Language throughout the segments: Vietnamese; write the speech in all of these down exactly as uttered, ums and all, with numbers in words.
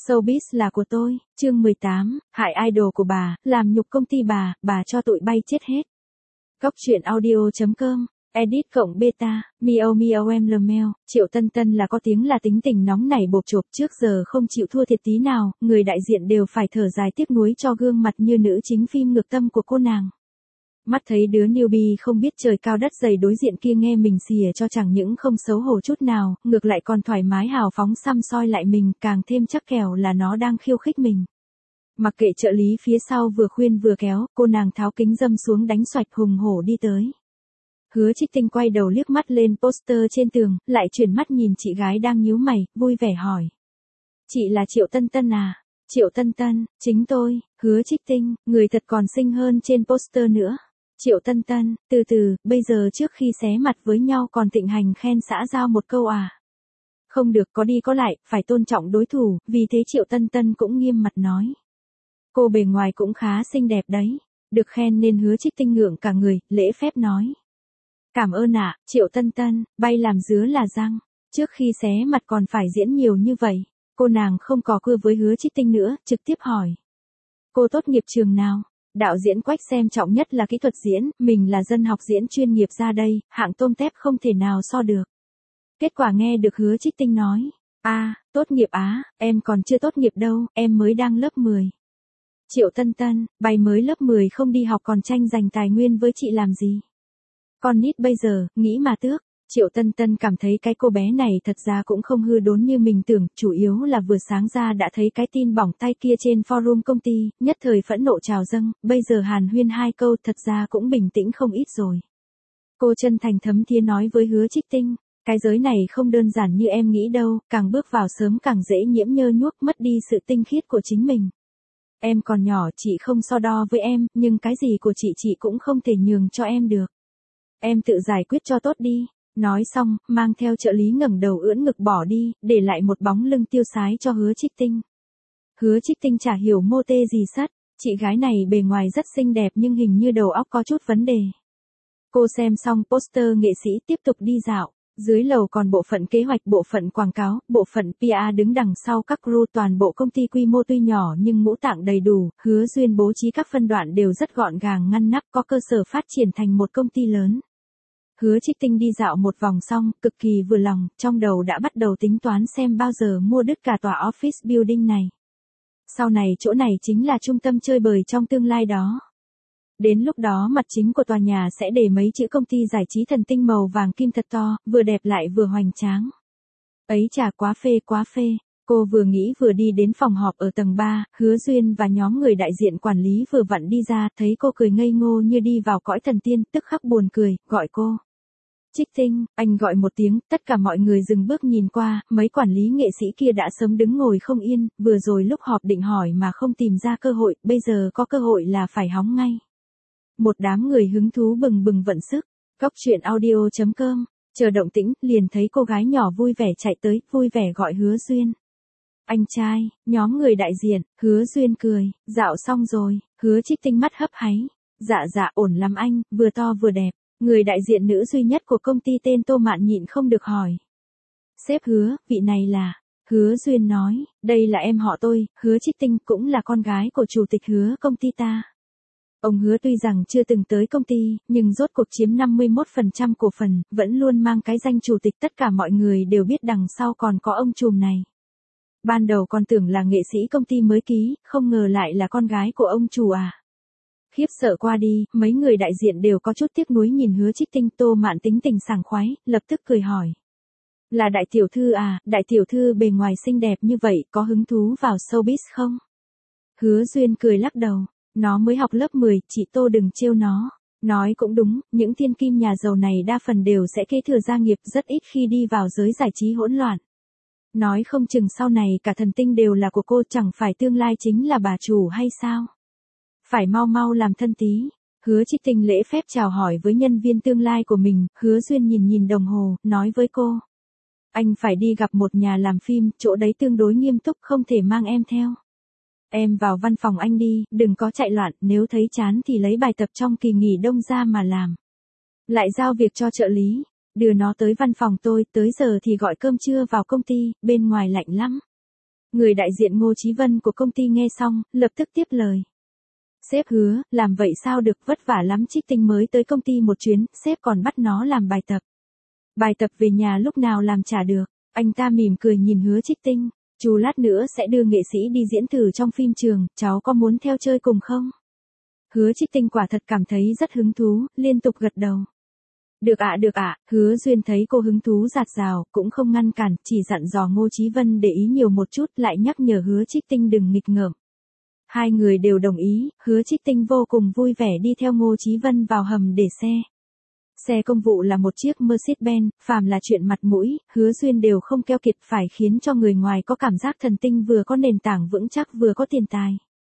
Showbiz là của tôi, chương mười tám, hại idol của bà, làm nhục công ty bà, bà cho tụi bay chết hết. Góc truyện audio chấm com, edit cộng beta, miao miao em lmel, Triệu Tân Tân là có tiếng là tính tình nóng nảy bộp chộp trước giờ không chịu thua thiệt tí nào, người đại diện đều phải thở dài tiếc nuối cho gương mặt như nữ chính phim ngược tâm của cô nàng. Mắt thấy đứa newbie không biết trời cao đất dày đối diện kia nghe mình xỉa cho chẳng những không xấu hổ chút nào, ngược lại còn thoải mái hào phóng xăm soi lại mình, càng thêm chắc kèo là nó đang khiêu khích mình. Mặc kệ trợ lý phía sau vừa khuyên vừa kéo, cô nàng tháo kính dâm xuống đánh xoạch hùng hổ đi tới. Hứa Trích Tinh quay đầu liếc mắt lên poster trên tường, lại chuyển mắt nhìn chị gái đang nhíu mày, vui vẻ hỏi. Chị là Triệu Tân Tân à? Triệu Tân Tân, chính tôi, Hứa Trích Tinh, người thật còn xinh hơn trên poster nữa. Triệu Tân Tân, từ từ, bây giờ trước khi xé mặt với nhau còn thịnh hành khen xã giao một câu à? Không được, có đi có lại, phải tôn trọng đối thủ, vì thế Triệu Tân Tân cũng nghiêm mặt nói. Cô bề ngoài cũng khá xinh đẹp đấy, được khen nên Hứa Trích Tinh ngượng cả người, lễ phép nói. Cảm ơn ạ, Triệu Tân Tân, bay làm dứa là răng, trước khi xé mặt còn phải diễn nhiều như vậy, cô nàng không cò cưa với Hứa Trích Tinh nữa, trực tiếp hỏi. Cô tốt nghiệp trường nào? Đạo diễn Quách xem trọng nhất là kỹ thuật diễn, mình là dân học diễn chuyên nghiệp ra đây, hạng tôm tép không thể nào so được. Kết quả nghe được Hứa Trích Tinh nói, a, à, tốt nghiệp á, em còn chưa tốt nghiệp đâu, em mới đang lớp mười. Triệu Tân Tân, bay mới lớp mười không đi học còn tranh giành tài nguyên với chị làm gì? Con nít bây giờ, nghĩ mà tước. Triệu Tân Tân cảm thấy cái cô bé này thật ra cũng không hư đốn như mình tưởng, chủ yếu là vừa sáng ra đã thấy cái tin bỏng tay kia trên forum công ty, nhất thời phẫn nộ trào dâng, bây giờ hàn huyên hai câu thật ra cũng bình tĩnh không ít rồi. Cô chân thành thấm thía nói với Hứa Trích Tinh, cái giới này không đơn giản như em nghĩ đâu, càng bước vào sớm càng dễ nhiễm nhơ nhuốc mất đi sự tinh khiết của chính mình. Em còn nhỏ chị không so đo với em, nhưng cái gì của chị chị cũng không thể nhường cho em được. Em tự giải quyết cho tốt đi. Nói xong, mang theo trợ lý ngẩng đầu ưỡn ngực bỏ đi, để lại một bóng lưng tiêu sái cho Hứa Trích Tinh. Hứa Trích Tinh chả hiểu mô tê gì sắt, chị gái này bề ngoài rất xinh đẹp nhưng hình như đầu óc có chút vấn đề. Cô xem xong poster nghệ sĩ tiếp tục đi dạo, dưới lầu còn bộ phận kế hoạch, bộ phận quảng cáo, bộ phận pê e đứng đằng sau các crew, toàn bộ công ty quy mô tuy nhỏ nhưng ngũ tạng đầy đủ, Hứa Duyên bố trí các phân đoạn đều rất gọn gàng ngăn nắp, có cơ sở phát triển thành một công ty lớn. Hứa Trích Tinh đi dạo một vòng xong, cực kỳ vừa lòng, trong đầu đã bắt đầu tính toán xem bao giờ mua đứt cả tòa office building này. Sau này chỗ này chính là trung tâm chơi bời trong tương lai đó. Đến lúc đó mặt chính của tòa nhà sẽ để mấy chữ công ty giải trí thần tinh màu vàng kim thật to, vừa đẹp lại vừa hoành tráng. Ấy chà, quá phê quá phê. Cô vừa nghĩ vừa đi đến phòng họp ở tầng ba, Hứa Duyên và nhóm người đại diện quản lý vừa vặn đi ra, thấy cô cười ngây ngô như đi vào cõi thần tiên, tức khắc buồn cười, gọi cô. Trích Tinh, anh gọi một tiếng, tất cả mọi người dừng bước nhìn qua, mấy quản lý nghệ sĩ kia đã sớm đứng ngồi không yên, vừa rồi lúc họp định hỏi mà không tìm ra cơ hội, bây giờ có cơ hội là phải hóng ngay. Một đám người hứng thú bừng bừng vận sức, góc truyện audio chấm com, chờ động tĩnh, liền thấy cô gái nhỏ vui vẻ chạy tới, vui vẻ gọi Hứa Duyên. Anh trai, nhóm người đại diện, Hứa Duyên cười, dạo xong rồi, Hứa Trích Tinh mắt hấp háy. Dạ dạ ổn lắm anh, vừa to vừa đẹp. Người đại diện nữ duy nhất của công ty tên Tô Mạn nhịn không được hỏi. Sếp Hứa, vị này là... Hứa Duyên nói, đây là em họ tôi, Hứa Trích Tinh, cũng là con gái của chủ tịch Hứa công ty ta. Ông Hứa tuy rằng chưa từng tới công ty, nhưng rốt cuộc chiếm năm mươi mốt phần trăm cổ phần, vẫn luôn mang cái danh chủ tịch, tất cả mọi người đều biết đằng sau còn có ông trùm này. Ban đầu còn tưởng là nghệ sĩ công ty mới ký, không ngờ lại là con gái của ông chủ à. Khiếp sợ qua đi, mấy người đại diện đều có chút tiếc nuối nhìn Hứa Trích Tinh. Tô Mạn tính tình sảng khoái, lập tức cười hỏi. Là đại tiểu thư à, đại tiểu thư bề ngoài xinh đẹp như vậy, có hứng thú vào showbiz không? Hứa Duyên cười lắc đầu, nó mới học lớp mười, chị Tô đừng trêu nó. Nói cũng đúng, những thiên kim nhà giàu này đa phần đều sẽ kế thừa gia nghiệp, rất ít khi đi vào giới giải trí hỗn loạn. Nói không chừng sau này cả thần tinh đều là của cô, chẳng phải tương lai chính là bà chủ hay sao? Phải mau mau làm thân tí. Hứa Trích Tinh lễ phép chào hỏi với nhân viên tương lai của mình, Hứa Duyên nhìn nhìn đồng hồ, nói với cô. Anh phải đi gặp một nhà làm phim, chỗ đấy tương đối nghiêm túc, không thể mang em theo. Em vào văn phòng anh đi, đừng có chạy loạn, nếu thấy chán thì lấy bài tập trong kỳ nghỉ đông ra mà làm. Lại giao việc cho trợ lý, đưa nó tới văn phòng tôi, tới giờ thì gọi cơm trưa vào công ty, bên ngoài lạnh lắm. Người đại diện Ngô Chí Vân của công ty nghe xong, lập tức tiếp lời. Sếp Hứa, làm vậy sao được, vất vả lắm, Trích Tinh mới tới công ty một chuyến, sếp còn bắt nó làm bài tập. Bài tập về nhà lúc nào làm trả được. Anh ta mỉm cười nhìn Hứa Trích Tinh. Chú lát nữa sẽ đưa nghệ sĩ đi diễn thử trong phim trường, cháu có muốn theo chơi cùng không? Hứa Trích Tinh quả thật cảm thấy rất hứng thú, liên tục gật đầu. Được ạ, được ạ. Hứa Duyên thấy cô hứng thú rạt rào, cũng không ngăn cản, chỉ dặn dò Ngô Chí Vân để ý nhiều một chút, lại nhắc nhở Hứa Trích Tinh đừng nghịch ngợm. Hai người đều đồng ý, Hứa Trích Tinh vô cùng vui vẻ đi theo Ngô Chí Vân vào hầm để xe. Xe công vụ là một chiếc Mercedes-Benz, phàm là chuyện mặt mũi, Hứa Duyên đều không keo kiệt, phải khiến cho người ngoài có cảm giác thần tinh, vừa có nền tảng vững chắc vừa có tiền tài.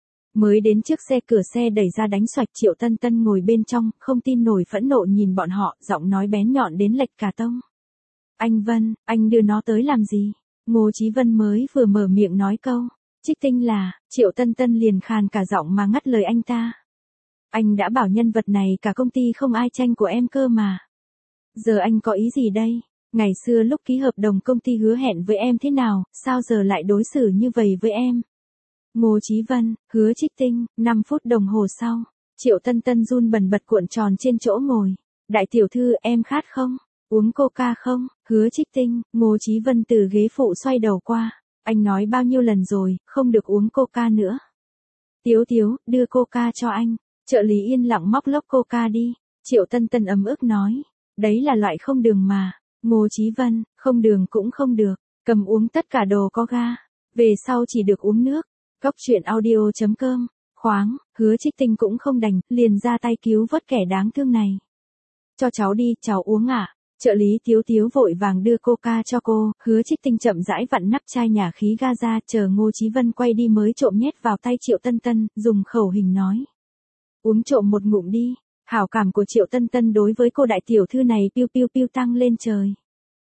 Mới đến trước xe, cửa xe đẩy ra đánh xoạch, Triệu Tân Tân ngồi bên trong, không tin nổi, phẫn nộ nhìn bọn họ, giọng nói bén nhọn đến lệch cả tông. Anh Vân, anh đưa nó tới làm gì? Ngô Chí Vân mới vừa mở miệng nói câu Trích Tinh là, Triệu Tân Tân liền khàn cả giọng mà ngắt lời anh ta. Anh đã bảo nhân vật này cả công ty không ai tranh của em cơ mà. Giờ anh có ý gì đây? Ngày xưa lúc ký hợp đồng công ty hứa hẹn với em thế nào, sao giờ lại đối xử như vậy với em? Ngô Chí Vân, Hứa Trích Tinh, năm phút đồng hồ sau, Triệu Tân Tân run bần bật cuộn tròn trên chỗ ngồi. Đại tiểu thư, em khát không? Uống coca không? Hứa Trích Tinh, Ngô Chí Vân từ ghế phụ xoay đầu qua. Anh nói bao nhiêu lần rồi, không được uống coca nữa. Tiếu Tiếu, đưa coca cho anh. Trợ lý yên lặng móc lốc coca đi. Triệu Tân Tân ấm ức nói. Đấy là loại không đường mà. Ngô Chí Vân, không đường cũng không được. Cầm uống tất cả đồ có ga. Về sau chỉ được uống nước. Cóc truyện audio chấm com. Khoáng, Hứa Trích Tinh cũng không đành, liền ra tay cứu vớt kẻ đáng thương này. Cho cháu đi, cháu uống ạ. À? Trợ lý Tiếu Tiếu vội vàng đưa coca cho cô, Hứa Trích Tinh chậm rãi vặn nắp chai nhả khí ga ra, chờ Ngô Chí Vân quay đi mới trộm nhét vào tay Triệu Tân Tân, dùng khẩu hình nói. Uống trộm một ngụm đi. Hảo cảm của Triệu Tân Tân đối với cô đại tiểu thư này piu piu piu tăng lên trời.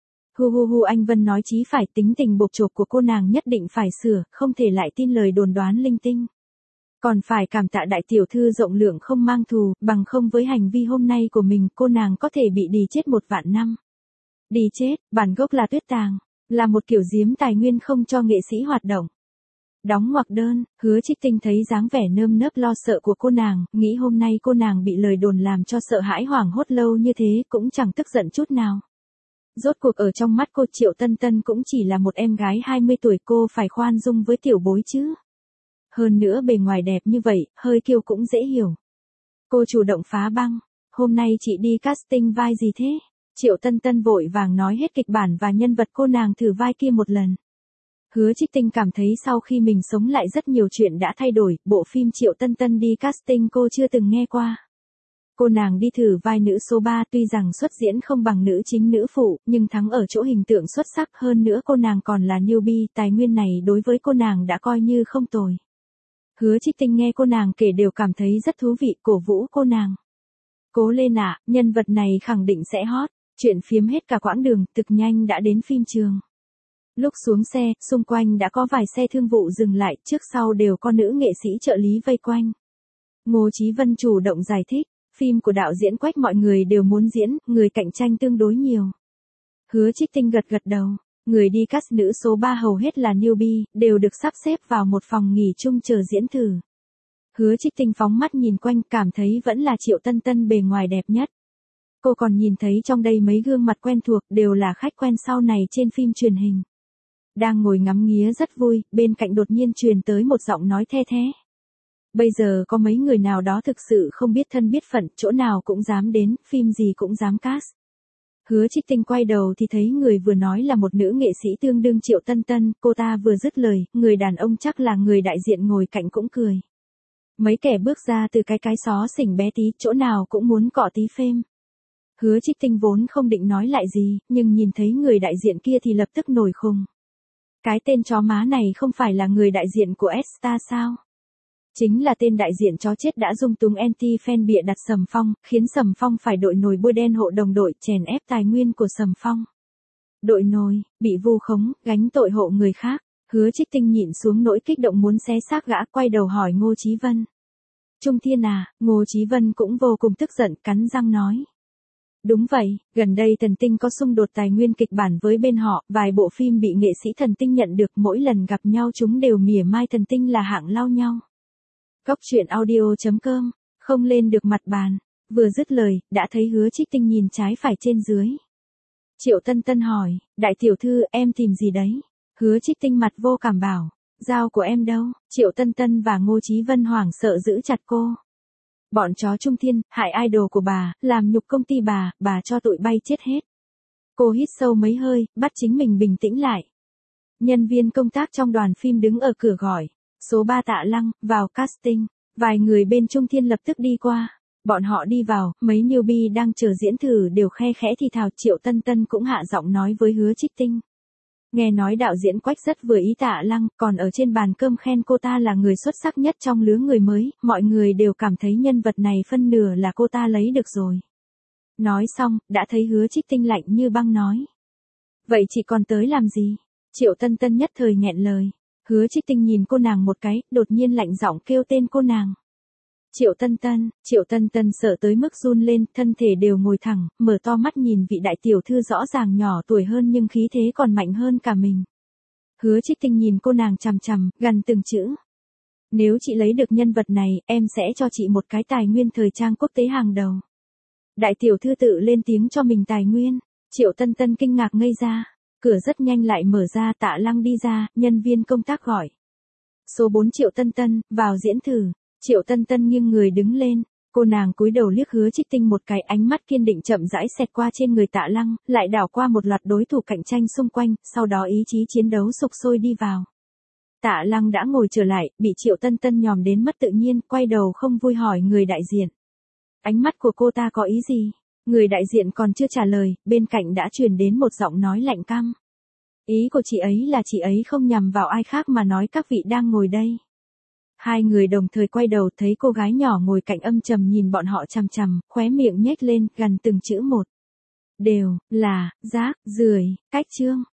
Hu hu hu, anh Vân nói chí phải, tính tình bộc chộp của cô nàng nhất định phải sửa, không thể lại tin lời đồn đoán linh tinh. Còn phải cảm tạ đại tiểu thư rộng lượng không mang thù, bằng không với hành vi hôm nay của mình cô nàng có thể bị đì chết một vạn năm. Đì chết, bản gốc là tuyết tàng, là một kiểu giếm tài nguyên không cho nghệ sĩ hoạt động. Đóng ngoặc đơn, Hứa Trích Tinh thấy dáng vẻ nơm nớp lo sợ của cô nàng, nghĩ hôm nay cô nàng bị lời đồn làm cho sợ hãi hoảng hốt lâu như thế cũng chẳng tức giận chút nào. Rốt cuộc ở trong mắt cô Triệu Tân Tân cũng chỉ là một em gái hai mươi tuổi, cô phải khoan dung với tiểu bối chứ. Hơn nữa bề ngoài đẹp như vậy, hơi kiêu cũng dễ hiểu. Cô chủ động phá băng. Hôm nay chị đi casting vai gì thế? Triệu Tân Tân vội vàng nói hết kịch bản và nhân vật cô nàng thử vai kia một lần. Hứa Trích Tinh cảm thấy sau khi mình sống lại rất nhiều chuyện đã thay đổi, bộ phim Triệu Tân Tân đi casting cô chưa từng nghe qua. Cô nàng đi thử vai nữ số ba, tuy rằng xuất diễn không bằng nữ chính nữ phụ, nhưng thắng ở chỗ hình tượng xuất sắc, hơn nữa cô nàng còn là newbie, tài nguyên này đối với cô nàng đã coi như không tồi. Hứa Trích Tinh nghe cô nàng kể đều cảm thấy rất thú vị, cổ vũ cô nàng. Cố lên ạ, nhân vật này khẳng định sẽ hot. Chuyện phiếm hết cả quãng đường, thực nhanh đã đến phim trường. Lúc xuống xe, xung quanh đã có vài xe thương vụ dừng lại, trước sau đều có nữ nghệ sĩ trợ lý vây quanh. Ngô Chí Vân chủ động giải thích, phim của đạo diễn Quách mọi người đều muốn diễn, người cạnh tranh tương đối nhiều. Hứa Trích Tinh gật gật đầu, người đi cast nữ số ba hầu hết là newbie, đều được sắp xếp vào một phòng nghỉ chung chờ diễn thử. Hứa Trích Tinh phóng mắt nhìn quanh, cảm thấy vẫn là Triệu Tân Tân bề ngoài đẹp nhất. Cô còn nhìn thấy trong đây mấy gương mặt quen thuộc, đều là khách quen sau này trên phim truyền hình. Đang ngồi ngắm nghía rất vui, bên cạnh đột nhiên truyền tới một giọng nói the thé. Bây giờ có mấy người nào đó thực sự không biết thân biết phận, chỗ nào cũng dám đến, phim gì cũng dám cast. Hứa Trích Tinh quay đầu thì thấy người vừa nói là một nữ nghệ sĩ tương đương Triệu Tân Tân, cô ta vừa dứt lời, người đàn ông chắc là người đại diện ngồi cạnh cũng cười. Mấy kẻ bước ra từ cái cái xó xỉnh bé tí, chỗ nào cũng muốn cọ tí phêm. Hứa Trích Tinh vốn không định nói lại gì, nhưng nhìn thấy người đại diện kia thì lập tức nổi khùng. Cái tên chó má này không phải là người đại diện của S-Star sao? Chính là tên đại diện chó chết đã dung túng anti-fan bịa đặt Sầm Phong, khiến Sầm Phong phải đội nồi bôi đen hộ đồng đội, chèn ép tài nguyên của Sầm Phong. Đội nồi, bị vu khống, gánh tội hộ người khác. Hứa Trích Tinh nhịn xuống nỗi kích động muốn xé xác gã, quay đầu hỏi Ngô Chí Vân. Trung Thiên à, Ngô Chí Vân cũng vô cùng tức giận, cắn răng nói. Đúng vậy, gần đây Thần Tinh có xung đột tài nguyên kịch bản với bên họ, vài bộ phim bị nghệ sĩ Thần Tinh nhận được, mỗi lần gặp nhau chúng đều mỉa mai Thần Tinh là hạng lao nhau. Góc truyện audio chấm com, không lên được mặt bàn. Vừa dứt lời, đã thấy Hứa Trích Tinh nhìn trái phải trên dưới. Triệu Tân Tân hỏi, đại tiểu thư, em tìm gì đấy? Hứa Trích Tinh mặt vô cảm bảo, dao của em đâu? Triệu Tân Tân và Ngô Chí Vân hoảng sợ giữ chặt cô. Bọn chó Trung Thiên, hại idol của bà, làm nhục công ty bà, bà cho tụi bay chết hết. Cô hít sâu mấy hơi, bắt chính mình bình tĩnh lại. Nhân viên công tác trong đoàn phim đứng ở cửa gọi, số ba Tạ Lăng, vào casting. Vài người bên Trung Thiên lập tức đi qua. Bọn họ đi vào, mấy newbie đang chờ diễn thử đều khe khẽ thì thào. Triệu Tân Tân cũng hạ giọng nói với Hứa Trích Tinh. Nghe nói đạo diễn Quách rất vừa ý Tạ Lăng, còn ở trên bàn cơm khen cô ta là người xuất sắc nhất trong lứa người mới, mọi người đều cảm thấy nhân vật này phân nửa là cô ta lấy được rồi. Nói xong, đã thấy Hứa Trích Tinh lạnh như băng nói. Vậy chị còn tới làm gì? Triệu Tân Tân nhất thời nghẹn lời. Hứa Trích Tinh nhìn cô nàng một cái, đột nhiên lạnh giọng kêu tên cô nàng. Triệu Tân Tân, Triệu Tân Tân sợ tới mức run lên, thân thể đều ngồi thẳng, mở to mắt nhìn vị đại tiểu thư rõ ràng nhỏ tuổi hơn nhưng khí thế còn mạnh hơn cả mình. Hứa Trích Tinh nhìn cô nàng chằm chằm, gằn từng chữ. Nếu chị lấy được nhân vật này, em sẽ cho chị một cái tài nguyên thời trang quốc tế hàng đầu. Đại tiểu thư tự lên tiếng cho mình tài nguyên. Triệu Tân Tân kinh ngạc ngây ra. Cửa rất nhanh lại mở ra, Tạ Lăng đi ra, nhân viên công tác gọi. Số bốn Triệu Tân Tân, vào diễn thử. Triệu Tân Tân nghiêng người đứng lên, cô nàng cúi đầu liếc Hứa Trích Tinh một cái, ánh mắt kiên định chậm rãi xẹt qua trên người Tạ Lăng, lại đảo qua một loạt đối thủ cạnh tranh xung quanh, sau đó ý chí chiến đấu sục sôi đi vào. Tạ Lăng đã ngồi trở lại, bị Triệu Tân Tân nhòm đến mất tự nhiên, quay đầu không vui hỏi người đại diện. Ánh mắt của cô ta có ý gì? Người đại diện còn chưa trả lời, bên cạnh đã truyền đến một giọng nói lạnh căm. Ý của chị ấy là chị ấy không nhằm vào ai khác mà nói các vị đang ngồi đây. Hai người đồng thời quay đầu thấy cô gái nhỏ ngồi cạnh âm trầm nhìn bọn họ chằm chằm, khóe miệng nhếch lên, gằn từng chữ một. Đều, là, rác, rưởi, cách chương.